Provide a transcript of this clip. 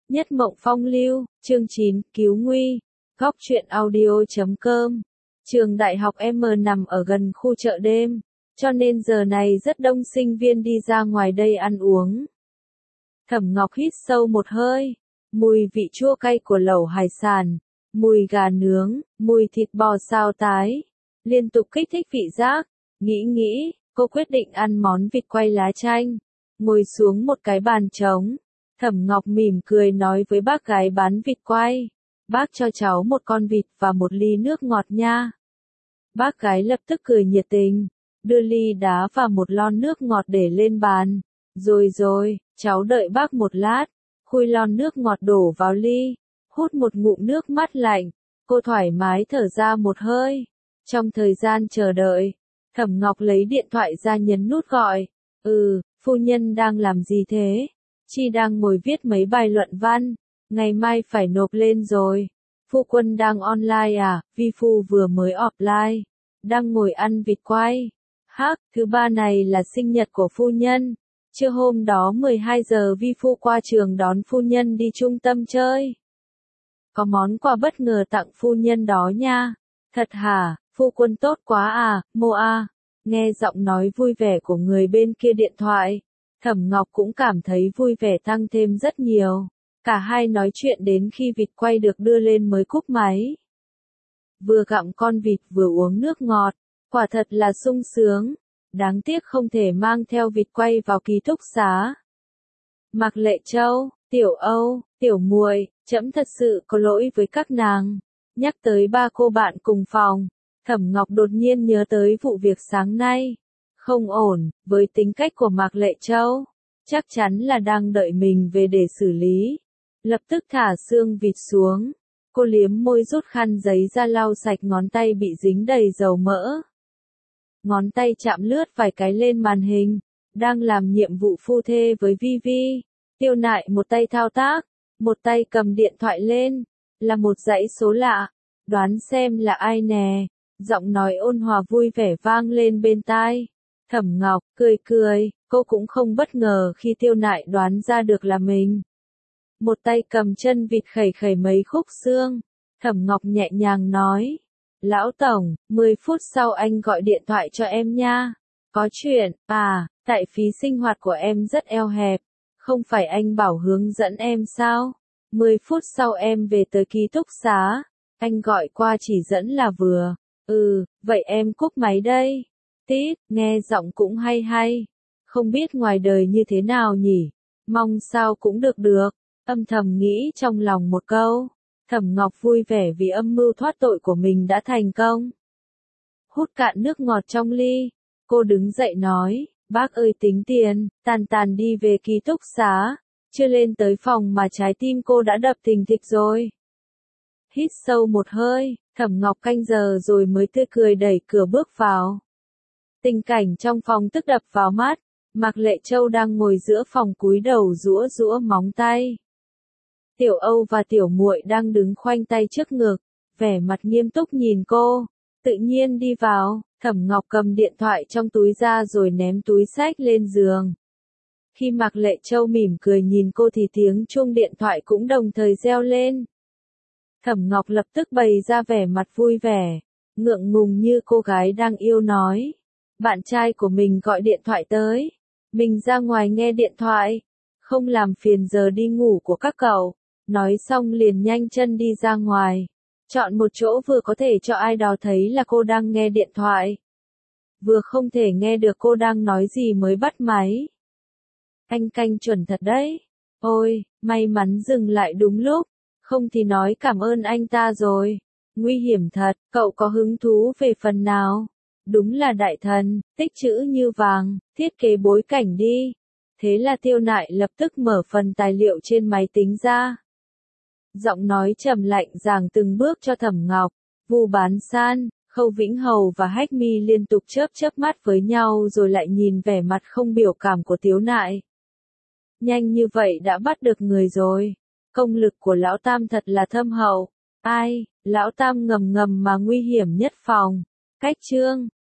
Nhất mộng phong lưu, chương 9, cứu nguy. Góc truyện audio.com. Trường đại học M nằm ở gần khu chợ đêm, cho nên giờ này rất đông sinh viên đi ra ngoài đây ăn uống. Thẩm Ngọc hít sâu một hơi, mùi vị chua cay của lẩu hải sản, mùi gà nướng, mùi thịt bò xào tái, liên tục kích thích vị giác. Nghĩ, cô quyết định ăn món vịt quay lá chanh. Ngồi xuống một cái bàn trống, Thẩm Ngọc mỉm cười nói với bác gái bán vịt quay, bác cho cháu một con vịt và một ly nước ngọt nha. Bác gái lập tức cười nhiệt tình, đưa ly đá và một lon nước ngọt để lên bàn. Rồi, cháu đợi bác một lát. Khui lon nước ngọt đổ vào ly, hút một ngụm nước mát lạnh, cô thoải mái thở ra một hơi. Trong thời gian chờ đợi, Thẩm Ngọc lấy điện thoại ra nhấn nút gọi. Phu nhân đang làm gì thế? Chi đang ngồi viết mấy bài luận văn, ngày mai phải nộp lên rồi. Phu quân đang online à? Vi phu vừa mới offline, đang ngồi ăn vịt quay. Thứ ba này là sinh nhật của phu nhân. Trưa hôm đó 12 giờ vi phu qua trường đón phu nhân đi trung tâm chơi. Có món quà bất ngờ tặng phu nhân đó nha. Thật hả? Phu quân tốt quá à, mô a. Nghe giọng nói vui vẻ của người bên kia điện thoại, Thẩm Ngọc cũng cảm thấy vui vẻ tăng thêm rất nhiều. Cả hai nói chuyện đến khi vịt quay được đưa lên mới cúp máy. Vừa gặm con vịt vừa uống nước ngọt, quả thật là sung sướng. Đáng tiếc không thể mang theo vịt quay vào ký túc xá. Mạc Lệ Châu, Tiểu Âu, Tiểu Muội, trẫm thật sự có lỗi với các nàng. Nhắc tới ba cô bạn cùng phòng, Thẩm Ngọc đột nhiên nhớ tới vụ việc sáng nay. Không ổn, với tính cách của Mạc Lệ Châu, chắc chắn là đang đợi mình về để xử lý. Lập tức thả xương vịt xuống, cô liếm môi rút khăn giấy ra lau sạch ngón tay bị dính đầy dầu mỡ. Ngón tay chạm lướt vài cái lên màn hình, đang làm nhiệm vụ phu thê với Vi. Tiêu Nại một tay thao tác, một tay cầm điện thoại lên, là một dãy số lạ. Đoán xem là ai nè? Giọng nói ôn hòa vui vẻ vang lên bên tai. Thẩm Ngọc cười, cô cũng không bất ngờ khi Tiêu Nại đoán ra được là mình. Một tay cầm chân vịt khẩy mấy khúc xương, Thẩm Ngọc nhẹ nhàng nói. Lão Tổng, 10 phút sau anh gọi điện thoại cho em nha. Có chuyện, tại phí sinh hoạt của em rất eo hẹp. Không phải anh bảo hướng dẫn em sao? 10 phút sau em về tới ký túc xá. Anh gọi qua chỉ dẫn là vừa. Vậy em cúp máy đây. Tít, nghe giọng cũng hay. Không biết ngoài đời như thế nào nhỉ? Mong sao cũng được. Âm thầm nghĩ trong lòng một câu. Thẩm Ngọc vui vẻ vì âm mưu thoát tội của mình đã thành công. Hút cạn nước ngọt trong ly, cô đứng dậy nói, bác ơi tính tiền, tàn đi về ký túc xá. Chưa lên tới phòng mà trái tim cô đã đập thình thịch rồi. Hít sâu một hơi, Thẩm Ngọc canh giờ rồi mới tươi cười đẩy cửa bước vào. Tình cảnh trong phòng tức đập vào mắt, Mạc Lệ Châu đang ngồi giữa phòng cúi đầu rũa móng tay. Tiểu Âu và Tiểu Muội đang đứng khoanh tay trước ngực, vẻ mặt nghiêm túc nhìn cô. Tự nhiên đi vào, Thẩm Ngọc cầm điện thoại trong túi ra rồi ném túi xách lên giường. Khi Mạc Lệ Châu mỉm cười nhìn cô thì tiếng chuông điện thoại cũng đồng thời reo lên. Thẩm Ngọc lập tức bày ra vẻ mặt vui vẻ, ngượng ngùng như cô gái đang yêu nói. Bạn trai của mình gọi điện thoại tới, mình ra ngoài nghe điện thoại, không làm phiền giờ đi ngủ của các cậu. Nói xong liền nhanh chân đi ra ngoài, chọn một chỗ vừa có thể cho ai đó thấy là cô đang nghe điện thoại, vừa không thể nghe được cô đang nói gì mới bắt máy. Anh canh chuẩn thật đấy. Ôi, may mắn dừng lại đúng lúc, không thì nói cảm ơn anh ta rồi. Nguy hiểm thật, cậu có hứng thú về phần nào? Đúng là đại thần, tích chữ như vàng, thiết kế bối cảnh đi. Thế là Tiêu Nại lập tức mở phần tài liệu trên máy tính ra. Giọng nói trầm lạnh giảng từng bước cho Thẩm Ngọc. Vu Bán San, Khâu Vĩnh Hầu và Hách Mi liên tục chớp mắt với nhau rồi lại nhìn vẻ mặt không biểu cảm của Tiêu Nại. Nhanh như vậy đã bắt được người rồi. Công lực của Lão Tam thật là thâm hậu. Ai, Lão Tam ngầm mà nguy hiểm nhất phòng. Cách chương.